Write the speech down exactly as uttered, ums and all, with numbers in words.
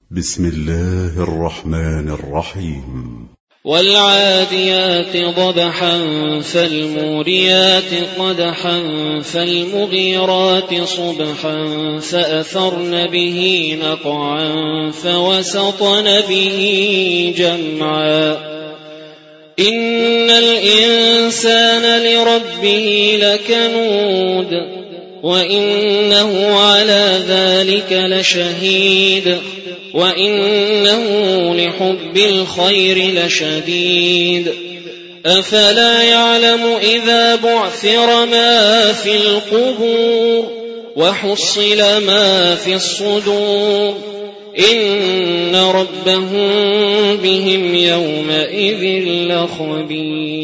بسم الله الرحمن الرحيم. والعاديات ضبحا فالموريات قدحا فالمغيرات صبحا فأثرن به نقعا فوسطن به جمعا إن الإنسان لربه لكنود وإنه على ذلك لشهيد وإنه لحب الخير لشديد أفلا يعلم إذا بعثر ما في القبور وحصل ما في الصدور إن ربهم بهم يومئذ لخبير.